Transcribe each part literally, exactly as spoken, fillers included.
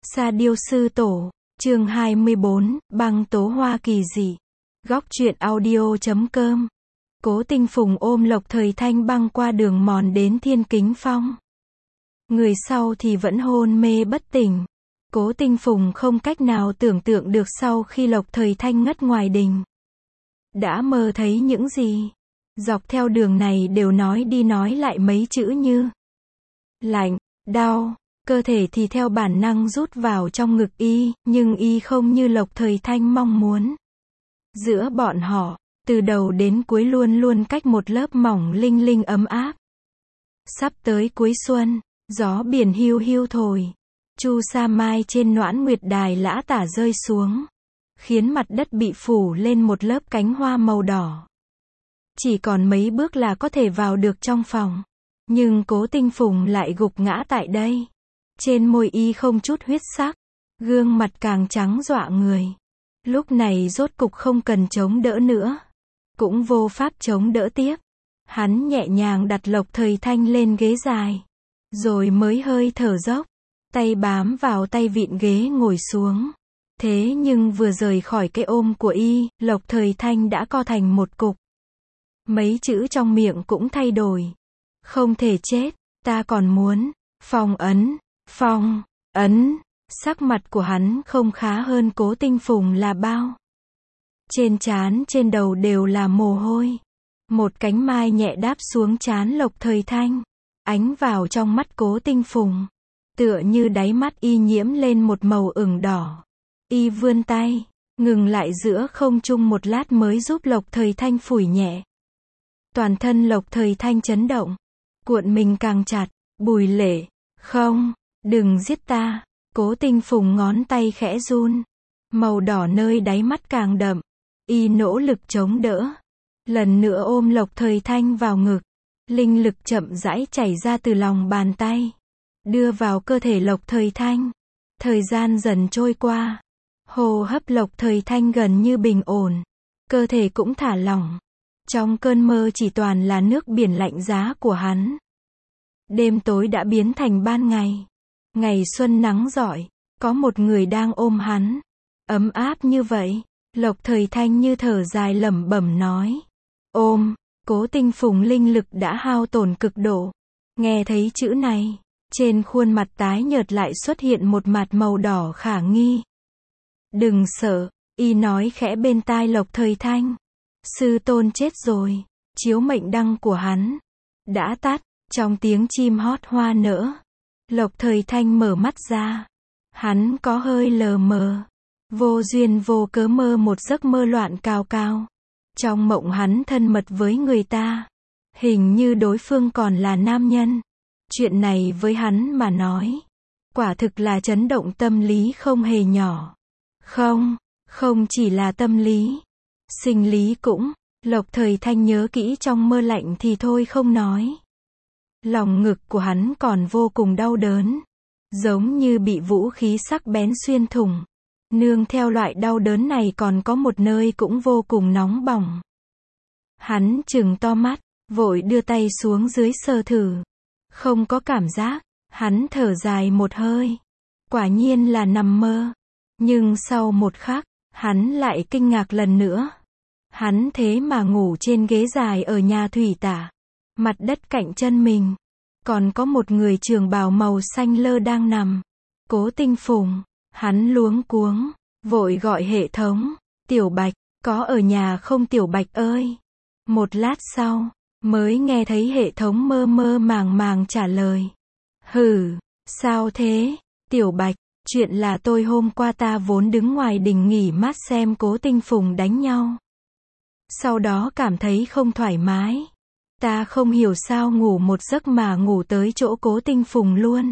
Sa Điêu Sư Tổ, chương hai mươi bốn, băng tố hoa kỳ dị. Góc truyện audio chấm com. Cố Tinh Phùng ôm Lộc Thời Thanh băng qua đường mòn đến Thiên Kính Phong. Người sau thì vẫn hôn mê bất tỉnh. Cố Tinh Phùng không cách nào tưởng tượng được sau khi Lộc Thời Thanh ngất ngoài đình. Đã mơ thấy những gì? Dọc theo đường này đều nói đi nói lại mấy chữ như lạnh, đau. Cơ thể thì theo bản năng rút vào trong ngực y, nhưng y không như Lộc Thời Thanh mong muốn. Giữa bọn họ, từ đầu đến cuối luôn luôn cách một lớp mỏng linh linh ấm áp. Sắp tới cuối xuân, gió biển hiu hiu thổi. Chu sa mai trên Noãn Nguyệt Đài lã tả rơi xuống, khiến mặt đất bị phủ lên một lớp cánh hoa màu đỏ. Chỉ còn mấy bước là có thể vào được trong phòng. Nhưng Cố Tinh Phùng lại gục ngã tại đây. Trên môi y không chút huyết sắc, gương mặt càng trắng dọa người. Lúc này rốt cục không cần chống đỡ nữa, cũng vô pháp chống đỡ tiếp. Hắn nhẹ nhàng đặt Lộc Thời Thanh lên ghế dài, rồi mới hơi thở dốc, tay bám vào tay vịn ghế ngồi xuống. Thế nhưng vừa rời khỏi cái ôm của y, Lộc Thời Thanh đã co thành một cục. Mấy chữ trong miệng cũng thay đổi. Không thể chết, ta còn muốn phong ấn. Phong ấn. Sắc mặt của hắn không khá hơn Cố Tinh Phùng là bao. Trên trán trên đầu đều là mồ hôi. Một cánh mai nhẹ đáp xuống trán Lộc Thời Thanh, ánh vào trong mắt Cố Tinh Phùng, tựa như đáy mắt y nhiễm lên một màu ửng đỏ. Y vươn tay, ngừng lại giữa không trung một lát mới giúp Lộc Thời Thanh phủi nhẹ. Toàn thân Lộc Thời Thanh chấn động, cuộn mình càng chặt. Bùi Lệ, không, đừng giết ta. Cố Tinh Phùng ngón tay khẽ run, màu đỏ nơi đáy mắt càng đậm. Y nỗ lực chống đỡ, lần nữa ôm Lộc Thời Thanh vào ngực. Linh lực chậm rãi chảy ra từ lòng bàn tay, đưa vào cơ thể Lộc Thời Thanh. Thời gian dần trôi qua, hô hấp Lộc Thời Thanh gần như bình ổn, cơ thể cũng thả lỏng. Trong cơn mơ chỉ toàn là nước biển lạnh giá của hắn. Đêm tối đã biến thành ban ngày. Ngày xuân nắng rọi, có một người đang ôm hắn. Ấm áp như vậy. Lộc Thời Thanh như thở dài lẩm bẩm nói. Ôm. Cố Tinh Phùng linh lực đã hao tổn cực độ. Nghe thấy chữ này, trên khuôn mặt tái nhợt lại xuất hiện một mặt màu đỏ khả nghi. Đừng sợ, y nói khẽ bên tai Lộc Thời Thanh. Sư tôn chết rồi, chiếu mệnh đăng của hắn đã tắt. Trong tiếng chim hót hoa nở, Lộc Thời Thanh mở mắt ra. Hắn có hơi lờ mờ, vô duyên vô cớ mơ một giấc mơ loạn cao cao. Trong mộng hắn thân mật với người ta, hình như đối phương còn là nam nhân. Chuyện này với hắn mà nói, quả thực là chấn động tâm lý không hề nhỏ. Không, không chỉ là tâm lý, sinh lý cũng. Lộc Thời Thanh nhớ kỹ trong mơ lạnh thì thôi không nói. Lòng ngực của hắn còn vô cùng đau đớn, giống như bị vũ khí sắc bén xuyên thủng. Nương theo loại đau đớn này còn có một nơi cũng vô cùng nóng bỏng. Hắn trừng to mắt, vội đưa tay xuống dưới sờ thử. Không có cảm giác. Hắn thở dài một hơi. Quả nhiên là nằm mơ. Nhưng sau một khắc, hắn lại kinh ngạc lần nữa. Hắn thế mà ngủ trên ghế dài ở nhà thủy tả. Mặt đất cạnh chân mình, còn có một người trường bào màu xanh lơ đang nằm. Cố Tinh Phùng, hắn luống cuống, vội gọi hệ thống. Tiểu Bạch, có ở nhà không Tiểu Bạch ơi? Một lát sau, mới nghe thấy hệ thống mơ mơ màng màng trả lời. Hừ, sao thế? Tiểu Bạch, chuyện là tôi hôm qua ta vốn đứng ngoài đình nghỉ mát xem Cố Tinh Phùng đánh nhau. Sau đó cảm thấy không thoải mái. Ta không hiểu sao ngủ một giấc mà ngủ tới chỗ Cố Tinh Phùng luôn.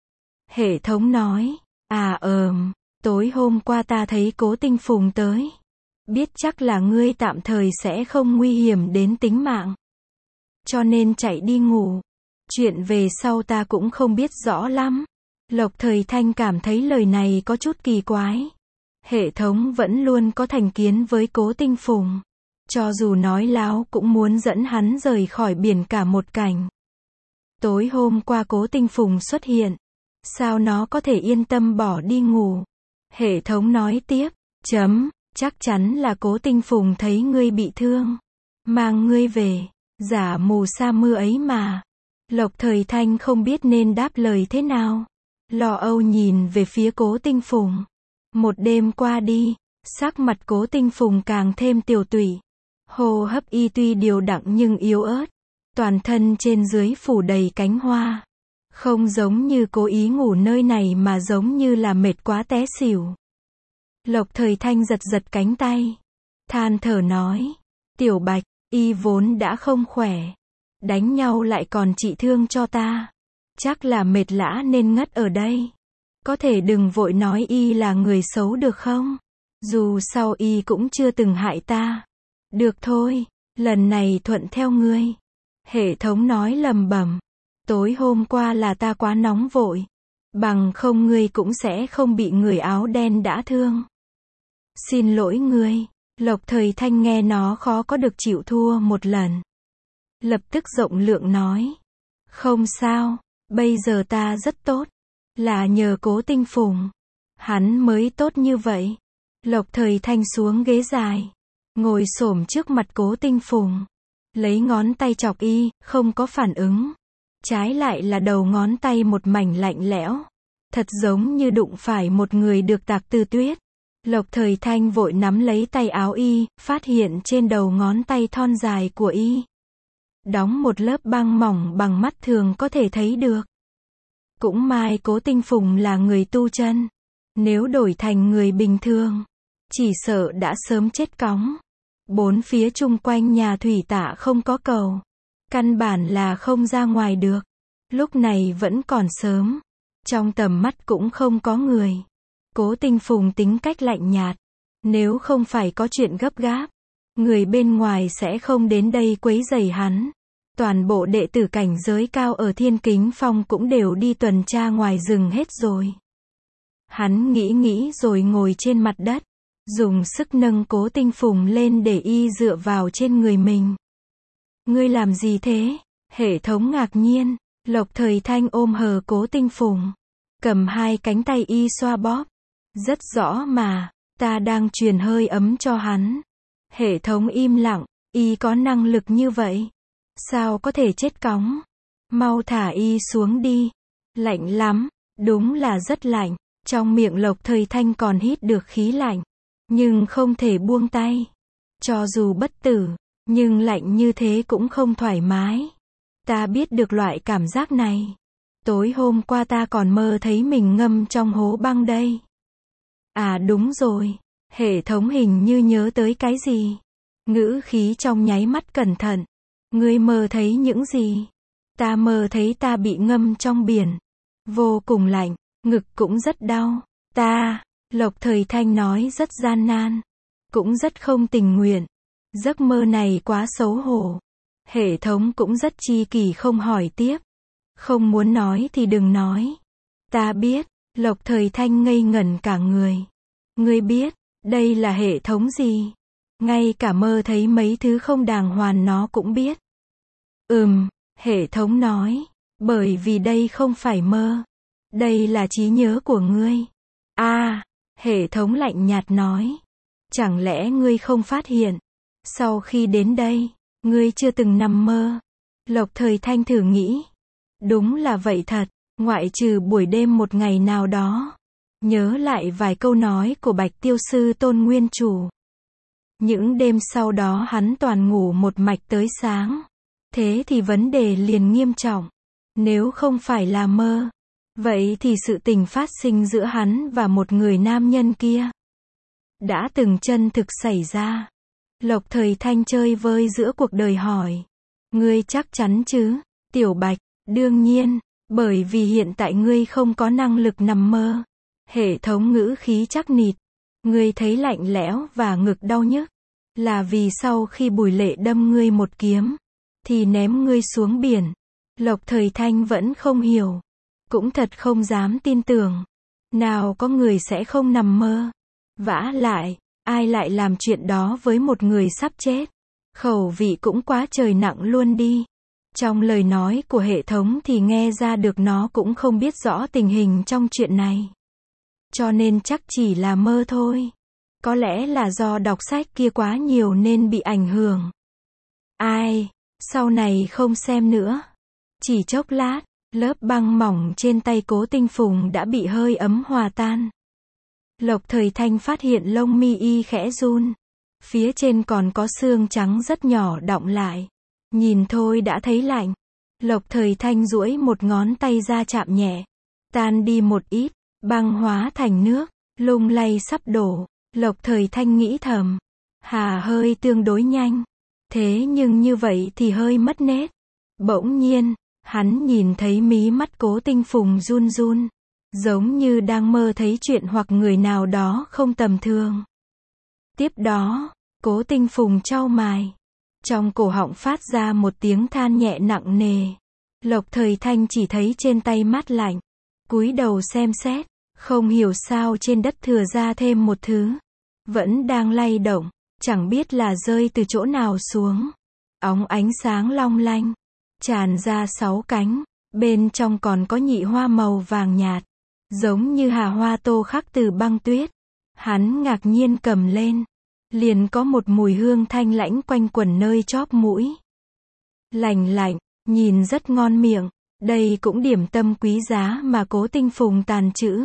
Hệ thống nói, à ờm, tối hôm qua ta thấy Cố Tinh Phùng tới. Biết chắc là ngươi tạm thời sẽ không nguy hiểm đến tính mạng, cho nên chạy đi ngủ. Chuyện về sau ta cũng không biết rõ lắm. Lộc Thời Thanh cảm thấy lời này có chút kỳ quái. Hệ thống vẫn luôn có thành kiến với Cố Tinh Phùng. Cho dù nói láo cũng muốn dẫn hắn rời khỏi biển cả một cảnh. Tối hôm qua Cố Tinh Phùng xuất hiện, sao nó có thể yên tâm bỏ đi ngủ. Hệ thống nói tiếp, chấm, chắc chắn là Cố Tinh Phùng thấy ngươi bị thương, mang ngươi về, giả mù sa mưa ấy mà. Lộc Thời Thanh không biết nên đáp lời thế nào. Lo âu nhìn về phía Cố Tinh Phùng. Một đêm qua đi, sắc mặt Cố Tinh Phùng càng thêm tiều tụy. Hô hấp y tuy đều đặn nhưng yếu ớt. Toàn thân trên dưới phủ đầy cánh hoa. Không giống như cố ý ngủ nơi này mà giống như là mệt quá té xỉu. Lộc Thời Thanh giật giật cánh tay. Than thở nói. Tiểu Bạch, y vốn đã không khỏe. Đánh nhau lại còn trị thương cho ta. Chắc là mệt lã nên ngất ở đây. Có thể đừng vội nói y là người xấu được không? Dù sao y cũng chưa từng hại ta. Được thôi, lần này thuận theo ngươi. Hệ thống nói lầm bầm. Tối hôm qua là ta quá nóng vội. Bằng không ngươi cũng sẽ không bị người áo đen đã thương. Xin lỗi ngươi. Lộc Thời Thanh nghe nó khó có được chịu thua một lần. Lập tức rộng lượng nói. Không sao, bây giờ ta rất tốt. Là nhờ Cố Tinh Phùng. Hắn mới tốt như vậy. Lộc Thời Thanh xuống ghế dài. Ngồi xổm trước mặt Cố Tinh Phùng. Lấy ngón tay chọc y, không có phản ứng. Trái lại là đầu ngón tay một mảnh lạnh lẽo. Thật giống như đụng phải một người được tạc từ tuyết. Lộc Thời Thanh vội nắm lấy tay áo y, phát hiện trên đầu ngón tay thon dài của y đóng một lớp băng mỏng bằng mắt thường có thể thấy được. Cũng may Cố Tinh Phùng là người tu chân. Nếu đổi thành người bình thường, chỉ sợ đã sớm chết cóng. Bốn phía chung quanh nhà thủy tạ không có cầu. Căn bản là không ra ngoài được. Lúc này vẫn còn sớm. Trong tầm mắt cũng không có người. Cố Tinh Phùng tính cách lạnh nhạt. Nếu không phải có chuyện gấp gáp, người bên ngoài sẽ không đến đây quấy rầy hắn. Toàn bộ đệ tử cảnh giới cao ở Thiên Kính Phong cũng đều đi tuần tra ngoài rừng hết rồi. Hắn nghĩ nghĩ rồi ngồi trên mặt đất. Dùng sức nâng Cố Tinh Phùng lên để y dựa vào trên người mình. Ngươi làm gì thế? Hệ thống ngạc nhiên. Lộc Thời Thanh ôm hờ Cố Tinh Phùng. Cầm hai cánh tay y xoa bóp. Rất rõ mà, ta đang truyền hơi ấm cho hắn. Hệ thống im lặng, y có năng lực như vậy. Sao có thể chết cóng? Mau thả y xuống đi. Lạnh lắm, đúng là rất lạnh. Trong miệng Lộc Thời Thanh còn hít được khí lạnh. Nhưng không thể buông tay. Cho dù bất tử, nhưng lạnh như thế cũng không thoải mái. Ta biết được loại cảm giác này. Tối hôm qua ta còn mơ thấy mình ngâm trong hố băng đây. À đúng rồi. Hệ thống hình như nhớ tới cái gì. Ngữ khí trong nháy mắt cẩn thận. Ngươi mơ thấy những gì? Ta mơ thấy ta bị ngâm trong biển. Vô cùng lạnh, ngực cũng rất đau. Ta, Lộc Thời Thanh nói rất gian nan. Cũng rất không tình nguyện. Giấc mơ này quá xấu hổ. Hệ thống cũng rất chi kỷ không hỏi tiếp. Không muốn nói thì đừng nói. Ta biết. Lộc Thời Thanh ngây ngẩn cả người. Ngươi biết, đây là hệ thống gì? Ngay cả mơ thấy mấy thứ không đàng hoàng nó cũng biết. Ừm, hệ thống nói. Bởi vì đây không phải mơ. Đây là trí nhớ của ngươi. À, hệ thống lạnh nhạt nói. Chẳng lẽ ngươi không phát hiện? Sau khi đến đây, ngươi chưa từng nằm mơ. Lộc Thời Thanh thử nghĩ. Đúng là vậy thật, ngoại trừ buổi đêm một ngày nào đó. Nhớ lại vài câu nói của Bạch Tiêu Sư Tôn Nguyên Chủ. Những đêm sau đó hắn toàn ngủ một mạch tới sáng. Thế thì vấn đề liền nghiêm trọng. Nếu không phải là mơ, vậy thì sự tình phát sinh giữa hắn và một người nam nhân kia đã từng chân thực xảy ra. Lộc Thời Thanh chơi vơi giữa cuộc đời hỏi. Ngươi chắc chắn chứ? Tiểu Bạch, đương nhiên, bởi vì hiện tại ngươi không có năng lực nằm mơ. Hệ thống ngữ khí chắc nịch. Ngươi thấy lạnh lẽo và ngực đau nhức. Là vì sau khi Bùi Lệ đâm ngươi một kiếm, thì ném ngươi xuống biển. Lộc Thời Thanh vẫn không hiểu. Cũng thật không dám tin tưởng. Nào có người sẽ không nằm mơ. Vả lại, ai lại làm chuyện đó với một người sắp chết. Khẩu vị cũng quá trời nặng luôn đi. Trong lời nói của hệ thống thì nghe ra được nó cũng không biết rõ tình hình trong chuyện này. Cho nên chắc chỉ là mơ thôi. Có lẽ là do đọc sách kia quá nhiều nên bị ảnh hưởng. Ai, sau này không xem nữa. Chỉ chốc lát, lớp băng mỏng trên tay Cố Tinh Phùng đã bị hơi ấm hòa tan. Lộc Thời Thanh phát hiện lông mi y khẽ run. Phía trên còn có xương trắng rất nhỏ đọng lại. Nhìn thôi đã thấy lạnh. Lộc Thời Thanh duỗi một ngón tay ra chạm nhẹ. Tan đi một ít, băng hóa thành nước, lung lay sắp đổ. Lộc Thời Thanh nghĩ thầm. Hà hơi tương đối nhanh. Thế nhưng như vậy thì hơi mất nét. Bỗng nhiên, hắn nhìn thấy mí mắt Cố Tinh Phùng run run. Giống như đang mơ thấy chuyện hoặc người nào đó không tầm thường. Tiếp đó, Cố Tinh Phùng chau mày. Trong cổ họng phát ra một tiếng than nhẹ nặng nề. Lộc Thời Thanh chỉ thấy trên tay mát lạnh. Cúi đầu xem xét, không hiểu sao trên đất thừa ra thêm một thứ. Vẫn đang lay động, chẳng biết là rơi từ chỗ nào xuống. Óng ánh sáng long lanh, tràn ra sáu cánh, bên trong còn có nhị hoa màu vàng nhạt. Giống như hà hoa tô khắc từ băng tuyết. Hắn ngạc nhiên cầm lên. Liền có một mùi hương thanh lãnh quanh quẩn nơi chóp mũi. Lành lạnh, nhìn rất ngon miệng. Đây cũng điểm tâm quý giá mà Cố Tinh Phùng tàn trữ.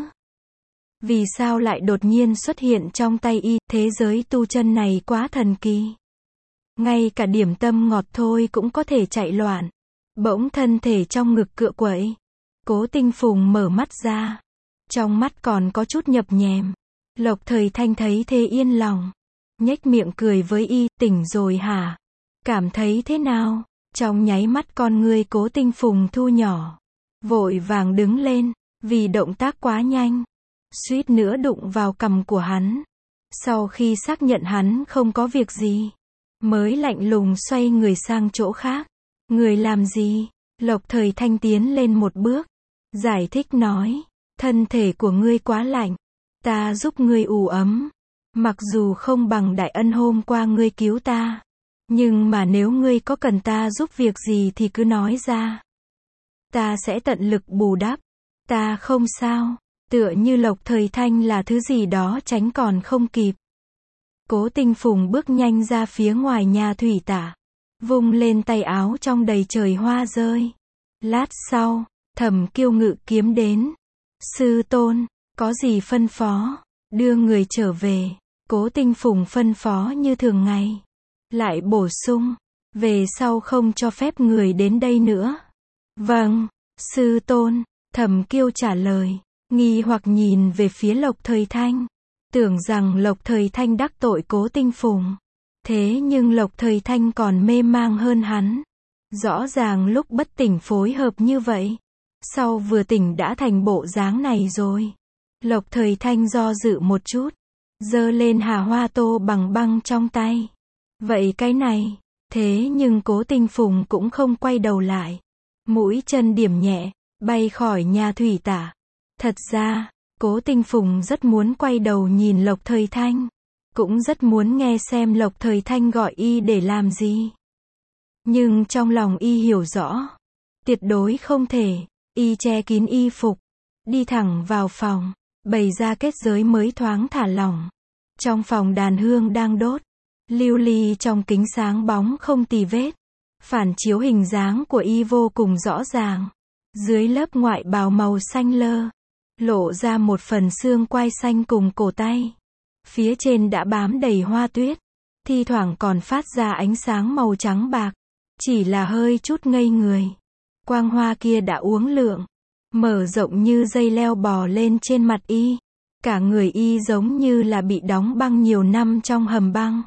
Vì sao lại đột nhiên xuất hiện trong tay y, thế giới tu chân này quá thần kỳ. Ngay cả điểm tâm ngọt thôi cũng có thể chạy loạn. Bỗng thân thể trong ngực cựa quậy. Cố Tinh Phùng mở mắt ra. Trong mắt còn có chút nhập nhèm. Lộc Thời Thanh thấy thế yên lòng. Nhếch miệng cười với y, tỉnh rồi hả? Cảm thấy thế nào? Trong nháy mắt con ngươi Cố Tinh Phùng thu nhỏ. Vội vàng đứng lên, vì động tác quá nhanh. Suýt nữa đụng vào cằm của hắn. Sau khi xác nhận hắn không có việc gì, mới lạnh lùng xoay người sang chỗ khác. Người làm gì? Lộc Thời Thanh tiến lên một bước. Giải thích nói. Thân thể của ngươi quá lạnh. Ta giúp ngươi ủ ấm. Mặc dù không bằng đại ân hôm qua ngươi cứu ta. Nhưng mà nếu ngươi có cần ta giúp việc gì thì cứ nói ra. Ta sẽ tận lực bù đắp. Ta không sao. Tựa như Lộc Thời Thanh là thứ gì đó tránh còn không kịp. Cố Tinh Phùng bước nhanh ra phía ngoài nhà thủy tả. Vung lên tay áo trong đầy trời hoa rơi. Lát sau, Thẩm Kiêu ngự kiếm đến. Sư tôn, có gì phân phó? Đưa người trở về. Cố Tinh Phùng phân phó như thường ngày. Lại bổ sung. Về sau không cho phép người đến đây nữa. Vâng, sư tôn. Thẩm Kiêu trả lời. Nghi hoặc nhìn về phía Lộc Thời Thanh. Tưởng rằng Lộc Thời Thanh đắc tội Cố Tinh Phùng. Thế nhưng Lộc Thời Thanh còn mê mang hơn hắn. Rõ ràng lúc bất tỉnh phối hợp như vậy. Sau vừa tỉnh đã thành bộ dáng này rồi. Lộc Thời Thanh do dự một chút. Giơ lên hà hoa tô bằng băng trong tay. Vậy cái này. Thế nhưng Cố Tinh Phùng cũng không quay đầu lại. Mũi chân điểm nhẹ, bay khỏi nhà thủy tả. Thật ra, Cố Tinh Phùng rất muốn quay đầu nhìn Lộc Thời Thanh. Cũng rất muốn nghe xem Lộc Thời Thanh gọi y để làm gì. Nhưng trong lòng y hiểu rõ. Tuyệt đối không thể. Y che kín y phục. Đi thẳng vào phòng. Bày ra kết giới mới thoáng thả lỏng. Trong phòng đàn hương đang đốt. Lưu ly trong kính sáng bóng không tì vết. Phản chiếu hình dáng của y vô cùng rõ ràng. Dưới lớp ngoại bào màu xanh lơ. Lộ ra một phần xương quai xanh cùng cổ tay. Phía trên đã bám đầy hoa tuyết. Thi thoảng còn phát ra ánh sáng màu trắng bạc. Chỉ là hơi chút ngây người. Quang hoa kia đã uống lượng. Mở rộng như dây leo bò lên trên mặt y. Cả người y giống như là bị đóng băng nhiều năm trong hầm băng.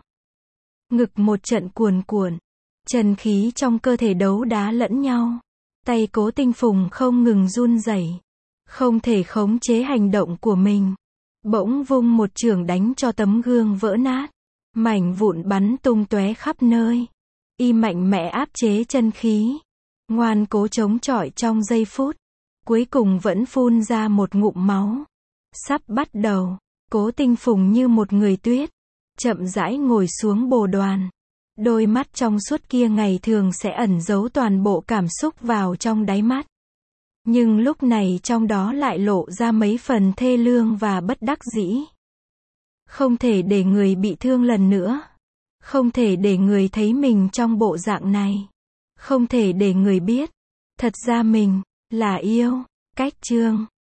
Ngực một trận cuồn cuộn. Chân khí trong cơ thể đấu đá lẫn nhau. Tay Cố Tinh Phùng không ngừng run rẩy. Không thể khống chế hành động của mình. Bỗng vung một chưởng đánh cho tấm gương vỡ nát. Mảnh vụn bắn tung tóe khắp nơi. Y mạnh mẽ áp chế chân khí. Ngoan cố chống chọi trong giây phút. Cuối cùng vẫn phun ra một ngụm máu. Sắp bắt đầu. Cố Tinh Phùng như một người tuyết. Chậm rãi ngồi xuống bồ đoàn. Đôi mắt trong suốt kia ngày thường sẽ ẩn giấu toàn bộ cảm xúc vào trong đáy mắt. Nhưng lúc này trong đó lại lộ ra mấy phần thê lương và bất đắc dĩ. Không thể để người bị thương lần nữa. Không thể để người thấy mình trong bộ dạng này. Không thể để người biết. Thật ra mình, là yêu. Cách chương